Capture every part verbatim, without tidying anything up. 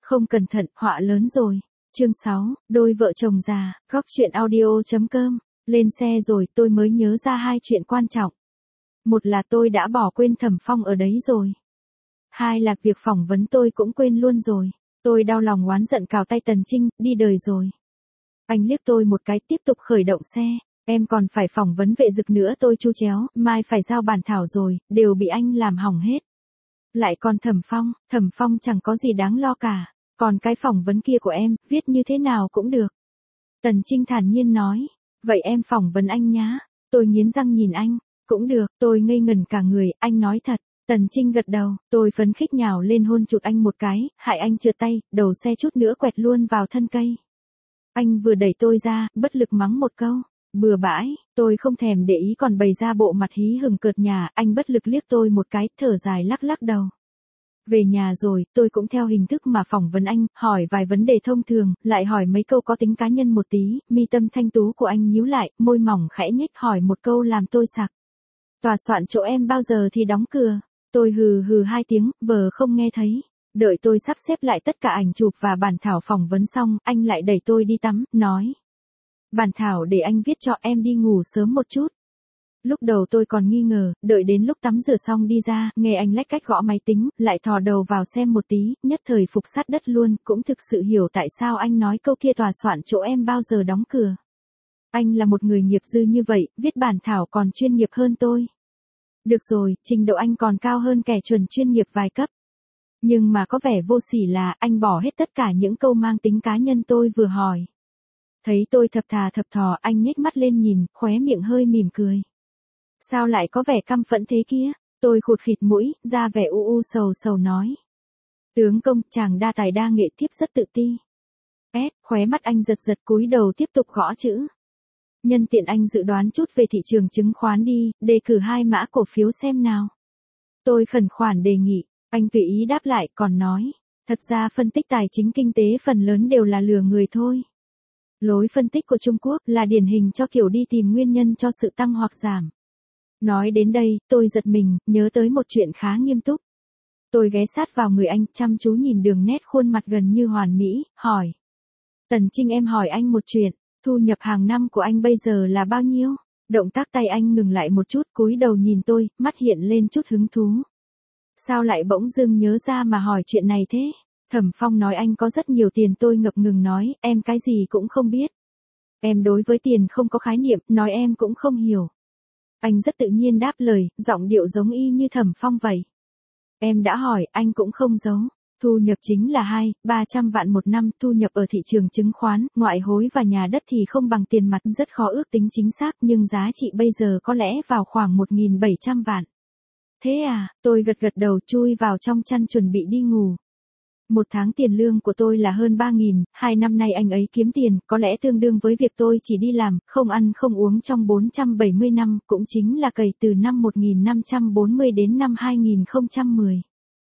không cẩn thận, họa lớn rồi. Chương sáu, đôi vợ chồng già, góc chuyện audio.com. Lên xe rồi tôi mới nhớ ra hai chuyện quan trọng. Một là tôi đã bỏ quên Thẩm Phong ở đấy rồi. Hai là việc phỏng vấn tôi cũng quên luôn rồi. Tôi đau lòng oán giận cào tay Tần Trinh, đi đời rồi. Anh liếc tôi một cái tiếp tục khởi động xe. Em còn phải phỏng vấn vệ dực nữa tôi chu chéo, mai phải giao bản thảo rồi, đều bị anh làm hỏng hết. Lại còn Thẩm Phong, Thẩm Phong chẳng có gì đáng lo cả. Còn cái phỏng vấn kia của em, viết như thế nào cũng được. Tần Trinh thản nhiên nói, vậy em phỏng vấn anh nhá. Tôi nghiến răng nhìn anh, cũng được, tôi ngây ngẩn cả người, anh nói thật. Tần Trinh gật đầu, tôi phấn khích nhào lên hôn chụt anh một cái, hại anh trượt tay, đầu xe chút nữa quẹt luôn vào thân cây. Anh vừa đẩy tôi ra, bất lực mắng một câu, bừa bãi, tôi không thèm để ý còn bày ra bộ mặt hí hửng cợt nhà, anh bất lực liếc tôi một cái, thở dài lắc lắc đầu. Về nhà rồi, tôi cũng theo hình thức mà phỏng vấn anh, hỏi vài vấn đề thông thường, lại hỏi mấy câu có tính cá nhân một tí, mi tâm thanh tú của anh nhíu lại, môi mỏng khẽ nhếch hỏi một câu làm tôi sặc. Tòa soạn chỗ em bao giờ thì đóng cửa? Tôi hừ hừ hai tiếng, vờ không nghe thấy. Đợi tôi sắp xếp lại tất cả ảnh chụp và bản thảo phỏng vấn xong, anh lại đẩy tôi đi tắm, nói. Bản thảo để anh viết cho em đi ngủ sớm một chút. Lúc đầu tôi còn nghi ngờ, đợi đến lúc tắm rửa xong đi ra, nghe anh lách cách gõ máy tính, lại thò đầu vào xem một tí, nhất thời phục sát đất luôn, cũng thực sự hiểu tại sao anh nói câu kia tòa soạn chỗ em bao giờ đóng cửa. Anh là một người nghiệp dư như vậy, viết bản thảo còn chuyên nghiệp hơn tôi. Được rồi, trình độ anh còn cao hơn kẻ chuẩn chuyên nghiệp vài cấp. Nhưng mà có vẻ vô sỉ là anh bỏ hết tất cả những câu mang tính cá nhân tôi vừa hỏi. Thấy tôi thập thà thập thò, anh nhếch mắt lên nhìn, khóe miệng hơi mỉm cười. Sao lại có vẻ căm phẫn thế kia? Tôi khụt khịt mũi, ra vẻ u u sầu sầu nói. Tướng công, chàng đa tài đa nghệ tiếp rất tự ti. S, khóe mắt anh giật giật cúi đầu tiếp tục gõ chữ. Nhân tiện anh dự đoán chút về thị trường chứng khoán đi, đề cử hai mã cổ phiếu xem nào. Tôi khẩn khoản đề nghị, anh tùy ý đáp lại còn nói. Thật ra phân tích tài chính kinh tế phần lớn đều là lừa người thôi. Lối phân tích của Trung Quốc là điển hình cho kiểu đi tìm nguyên nhân cho sự tăng hoặc giảm. Nói đến đây, tôi giật mình, nhớ tới một chuyện khá nghiêm túc. Tôi ghé sát vào người anh, chăm chú nhìn đường nét khuôn mặt gần như hoàn mỹ, hỏi. Tần Trinh em hỏi anh một chuyện, thu nhập hàng năm của anh bây giờ là bao nhiêu? Động tác tay anh ngừng lại một chút, cúi đầu nhìn tôi, mắt hiện lên chút hứng thú. Sao lại bỗng dưng nhớ ra mà hỏi chuyện này thế? Thẩm Phong nói anh có rất nhiều tiền, tôi ngập ngừng nói, em cái gì cũng không biết. Em đối với tiền không có khái niệm, nói em cũng không hiểu. Anh rất tự nhiên đáp lời, giọng điệu giống y như Thẩm Phong vậy. Em đã hỏi, anh cũng không giấu. Thu nhập chính là hai, ba trăm vạn một năm, thu nhập ở thị trường chứng khoán, ngoại hối và nhà đất thì không bằng tiền mặt, rất khó ước tính chính xác, nhưng giá trị bây giờ có lẽ vào khoảng một nghìn bảy trăm vạn. Thế à, tôi gật gật đầu chui vào trong chăn chuẩn bị đi ngủ. Một tháng tiền lương của tôi là hơn ba nghìn, hai năm nay anh ấy kiếm tiền, có lẽ tương đương với việc tôi chỉ đi làm, không ăn không uống trong bốn trăm bảy mươi năm, cũng chính là cày từ năm một nghìn năm trăm bốn mươi đến năm hai nghìn không trăm mười.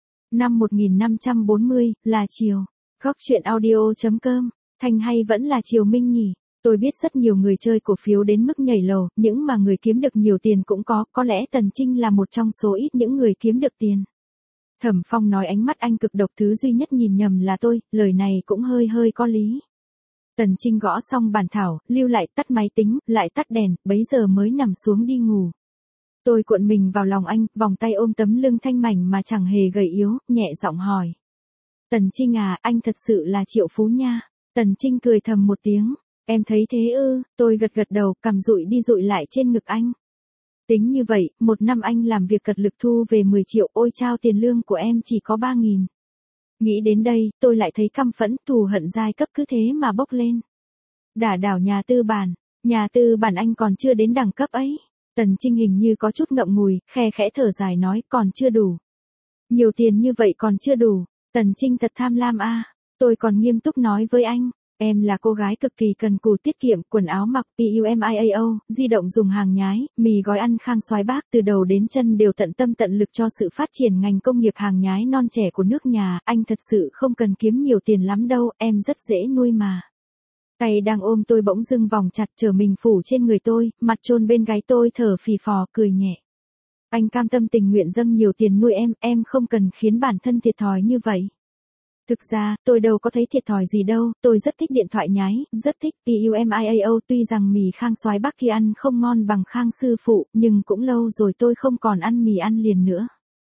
Năm một nghìn năm trăm bốn mươi, là Triều. Góc chuyện audio.com, Thành hay vẫn là Triều Minh nhỉ? Tôi biết rất nhiều người chơi cổ phiếu đến mức nhảy lầu, những mà người kiếm được nhiều tiền cũng có, có lẽ Tần Trinh là một trong số ít những người kiếm được tiền. Thẩm Phong nói ánh mắt anh cực độc, thứ duy nhất nhìn nhầm là tôi, lời này cũng hơi hơi có lý. Tần Trinh gõ xong bản thảo, lưu lại tắt máy tính, lại tắt đèn, bấy giờ mới nằm xuống đi ngủ. Tôi cuộn mình vào lòng anh, vòng tay ôm tấm lưng thanh mảnh mà chẳng hề gầy yếu, nhẹ giọng hỏi. Tần Trinh à, anh thật sự là triệu phú nha. Tần Trinh cười thầm một tiếng. Em thấy thế ư? Tôi gật gật đầu, cằm dụi đi dụi lại trên ngực anh. Tính như vậy, một năm anh làm việc cật lực thu về mười triệu, ôi chao tiền lương của em chỉ có ba nghìn. Nghĩ đến đây, tôi lại thấy căm phẫn, thù hận giai cấp cứ thế mà bốc lên. Đả đảo nhà tư bản, nhà tư bản anh còn chưa đến đẳng cấp ấy. Tần Trinh hình như có chút ngậm ngùi, khe khẽ thở dài nói còn chưa đủ. Nhiều tiền như vậy còn chưa đủ. Tần Trinh thật tham lam a. Tôi còn nghiêm túc nói với anh. Em là cô gái cực kỳ cần cù tiết kiệm, quần áo mặc PUMIAO, di động dùng hàng nhái, mì gói ăn khang xoái bác, từ đầu đến chân đều tận tâm tận lực cho sự phát triển ngành công nghiệp hàng nhái non trẻ của nước nhà, anh thật sự không cần kiếm nhiều tiền lắm đâu, em rất dễ nuôi mà. Tay đang ôm tôi bỗng dưng vòng chặt trở mình phủ trên người tôi, mặt chôn bên gáy tôi thở phì phò, cười nhẹ. Anh cam tâm tình nguyện dâng nhiều tiền nuôi em, em không cần khiến bản thân thiệt thòi như vậy. Thực ra, tôi đâu có thấy thiệt thòi gì đâu, tôi rất thích điện thoại nháy, rất thích PUMIAO, tuy rằng mì Khang Soái Bắc kia ăn không ngon bằng Khang sư phụ, nhưng cũng lâu rồi tôi không còn ăn mì ăn liền nữa.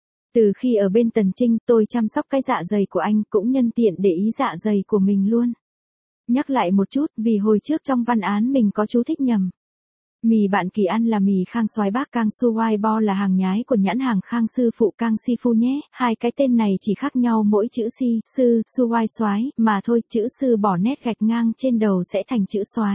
Từ khi ở bên Tần Trinh, tôi chăm sóc cái dạ dày của anh, cũng nhân tiện để ý dạ dày của mình luôn. Nhắc lại một chút, vì hồi trước trong văn án mình có chú thích nhầm. Mì bạn Kỳ ăn là mì Khang Soái Bắc, Kang Su Wai Bo là hàng nhái của nhãn hàng Khang sư phụ Kang Si Phu nhé. Hai cái tên này chỉ khác nhau mỗi chữ si, sư, su wai soái, mà thôi, chữ sư bỏ nét gạch ngang trên đầu sẽ thành chữ soái.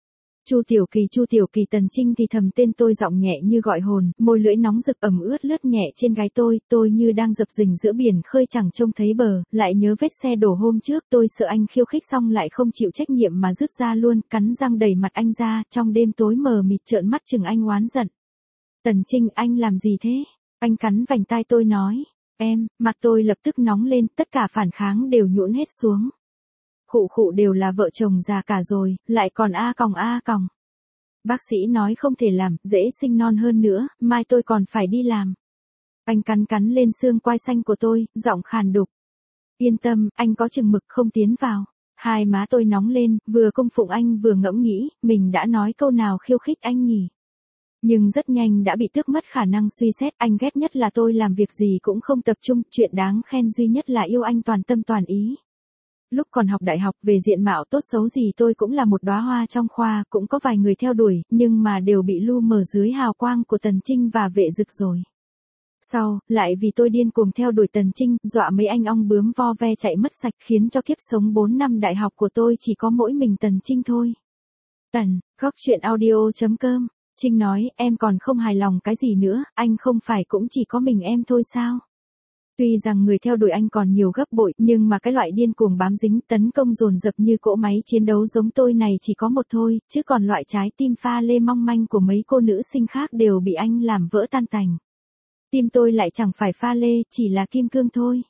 Chu Tiểu Kỳ, Chu Tiểu Kỳ. Tần Trinh thì thầm tên tôi giọng nhẹ như gọi hồn, môi lưỡi nóng rực ẩm ướt lướt nhẹ trên gáy tôi, tôi như đang dập dình giữa biển khơi chẳng trông thấy bờ, lại nhớ vết xe đổ hôm trước, tôi sợ anh khiêu khích xong lại không chịu trách nhiệm mà rứt ra luôn, cắn răng đẩy mặt anh ra, trong đêm tối mờ mịt trợn mắt chừng anh oán giận. Tần Trinh, anh làm gì thế? Anh cắn vành tai tôi nói, em, mặt tôi lập tức nóng lên, tất cả phản kháng đều nhũn hết xuống. Khụ khụ, đều là vợ chồng già cả rồi, lại còn a còng a còng. Bác sĩ nói không thể làm, dễ sinh non hơn nữa, mai tôi còn phải đi làm. Anh cắn cắn lên xương quai xanh của tôi, giọng khàn đục. Yên tâm, anh có chừng mực không tiến vào. Hai má tôi nóng lên, vừa cung phụng anh vừa ngẫm nghĩ, mình đã nói câu nào khiêu khích anh nhỉ? Nhưng rất nhanh đã bị tước mất khả năng suy xét, anh ghét nhất là tôi làm việc gì cũng không tập trung, chuyện đáng khen duy nhất là yêu anh toàn tâm toàn ý. Lúc còn học đại học, về diện mạo tốt xấu gì tôi cũng là một đóa hoa trong khoa, cũng có vài người theo đuổi, nhưng mà đều bị lu mờ dưới hào quang của Tần Trinh và Vệ Dực rồi. Sau, lại vì tôi điên cuồng theo đuổi Tần Trinh, dọa mấy anh ong bướm vo ve chạy mất sạch, khiến cho kiếp sống bốn năm đại học của tôi chỉ có mỗi mình Tần Trinh thôi. Tần, góc chuyện audio chấm com. Trinh nói, em còn không hài lòng cái gì nữa, anh không phải cũng chỉ có mình em thôi sao? Tuy rằng người theo đuổi anh còn nhiều gấp bội, nhưng mà cái loại điên cuồng bám dính, tấn công dồn dập như cỗ máy chiến đấu giống tôi này chỉ có một thôi, chứ còn loại trái tim pha lê mong manh của mấy cô nữ sinh khác đều bị anh làm vỡ tan tành. Tim tôi lại chẳng phải pha lê, chỉ là kim cương thôi.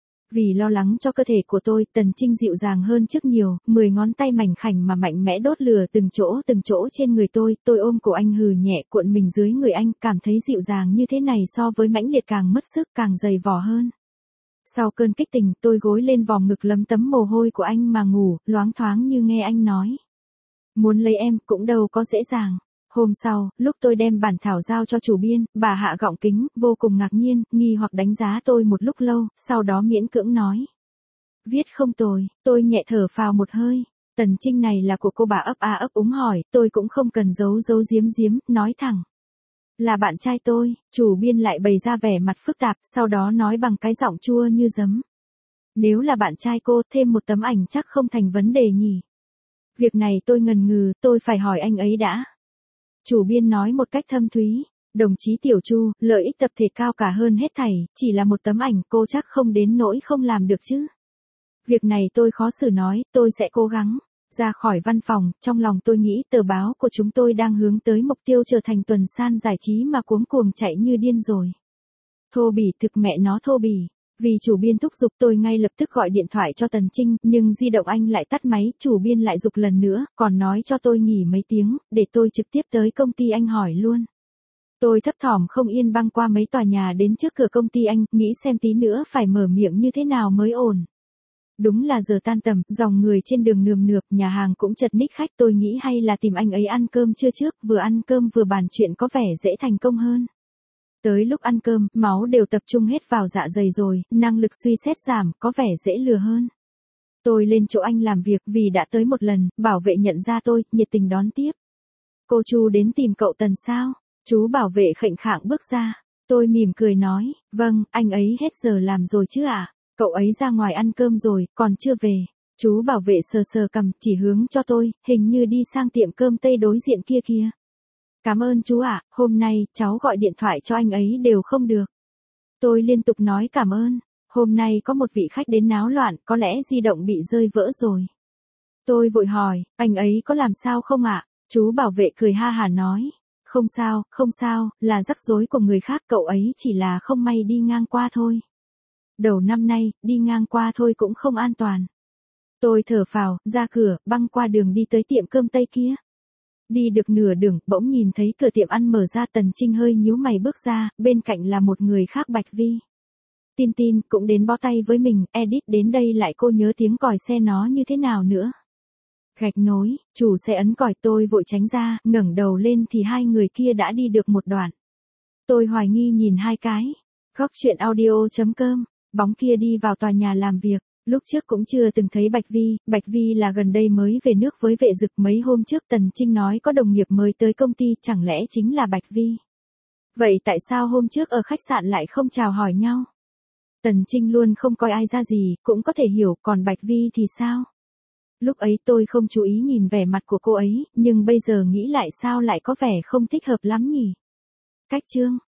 Vì lo lắng cho cơ thể của tôi, Tần Trinh dịu dàng hơn trước nhiều, mười ngón tay mảnh khảnh mà mạnh mẽ đốt lửa từng chỗ từng chỗ trên người tôi, tôi ôm cổ anh hừ nhẹ cuộn mình dưới người anh, cảm thấy dịu dàng như thế này so với mãnh liệt càng mất sức càng dày vò hơn. Sau cơn kích tình, tôi gối lên vòng ngực lấm tấm mồ hôi của anh mà ngủ, loáng thoáng như nghe anh nói. Muốn lấy em cũng đâu có dễ dàng. Hôm sau, lúc tôi đem bản thảo giao cho chủ biên, bà hạ gọng kính, vô cùng ngạc nhiên, nghi hoặc đánh giá tôi một lúc lâu, sau đó miễn cưỡng nói. Viết không tồi, tôi nhẹ thở phào một hơi. Tần Trinh này là của cô, bà ấp a ấp úng hỏi, tôi cũng không cần giấu giấu giếm giếm, nói thẳng. Là bạn trai tôi, chủ biên lại bày ra vẻ mặt phức tạp, sau đó nói bằng cái giọng chua như giấm. Nếu là bạn trai cô, thêm một tấm ảnh chắc không thành vấn đề nhỉ. Việc này tôi ngần ngừ, tôi phải hỏi anh ấy đã. Chủ biên nói một cách thâm thúy, đồng chí Tiểu Chu, lợi ích tập thể cao cả hơn hết thảy, chỉ là một tấm ảnh cô chắc không đến nỗi không làm được chứ. Việc này tôi khó xử nói, tôi sẽ cố gắng. Ra khỏi văn phòng, trong lòng tôi nghĩ tờ báo của chúng tôi đang hướng tới mục tiêu trở thành tuần san giải trí mà cuống cuồng chạy như điên rồi. Thô bỉ, thực mẹ nó thô bỉ. Vì chủ biên thúc giục tôi ngay lập tức gọi điện thoại cho Tần Trinh, nhưng di động anh lại tắt máy, chủ biên lại giục lần nữa, còn nói cho tôi nghỉ mấy tiếng, để tôi trực tiếp tới công ty anh hỏi luôn. Tôi thấp thỏm không yên băng qua mấy tòa nhà đến trước cửa công ty anh, nghĩ xem tí nữa phải mở miệng như thế nào mới ổn. Đúng là giờ tan tầm, dòng người trên đường nườm nượp, nhà hàng cũng chật ních khách, tôi nghĩ hay là tìm anh ấy ăn cơm trưa trước, vừa ăn cơm vừa bàn chuyện có vẻ dễ thành công hơn. Tới lúc ăn cơm, máu đều tập trung hết vào dạ dày rồi, năng lực suy xét giảm, có vẻ dễ lừa hơn. Tôi lên chỗ anh làm việc vì đã tới một lần, bảo vệ nhận ra tôi, nhiệt tình đón tiếp. Cô Chu đến tìm cậu Tần sao? Chú bảo vệ khệnh khạng bước ra. Tôi mỉm cười nói, vâng, anh ấy hết giờ làm rồi chứ ạ. À? Cậu ấy ra ngoài ăn cơm rồi, còn chưa về. Chú bảo vệ sờ sờ cằm, chỉ hướng cho tôi, hình như đi sang tiệm cơm Tây đối diện kia kia. Cảm ơn chú ạ, à, hôm nay, cháu gọi điện thoại cho anh ấy đều không được. Tôi liên tục nói cảm ơn, hôm nay có một vị khách đến náo loạn, có lẽ di động bị rơi vỡ rồi. Tôi vội hỏi, anh ấy có làm sao không ạ? À? Chú bảo vệ cười ha hả nói, không sao, không sao, là rắc rối của người khác, cậu ấy chỉ là không may đi ngang qua thôi. Đầu năm nay, đi ngang qua thôi cũng không an toàn. Tôi thở phào, ra cửa, băng qua đường đi tới tiệm cơm Tây kia. Đi được nửa đường, bỗng nhìn thấy cửa tiệm ăn mở ra. Tần Trinh hơi nhíu mày bước ra, bên cạnh là một người khác, Bạch Vi. Tin tin cũng đến bó tay với mình, edit đến đây lại cô nhớ tiếng còi xe nó như thế nào nữa. Gạch nối, chủ xe ấn còi tôi vội tránh ra, ngẩng đầu lên thì hai người kia đã đi được một đoạn. Tôi hoài nghi nhìn hai cái. Góc chuyện audio.com, bóng kia đi vào tòa nhà làm việc. Lúc trước cũng chưa từng thấy Bạch Vi, Bạch Vi là gần đây mới về nước với vệ dực, mấy hôm trước Tần Trinh nói có đồng nghiệp mới tới công ty, chẳng lẽ chính là Bạch Vi. Vậy tại sao hôm trước ở khách sạn lại không chào hỏi nhau? Tần Trinh luôn không coi ai ra gì, cũng có thể hiểu, còn Bạch Vi thì sao? Lúc ấy tôi không chú ý nhìn vẻ mặt của cô ấy, nhưng bây giờ nghĩ lại sao lại có vẻ không thích hợp lắm nhỉ? Cách chương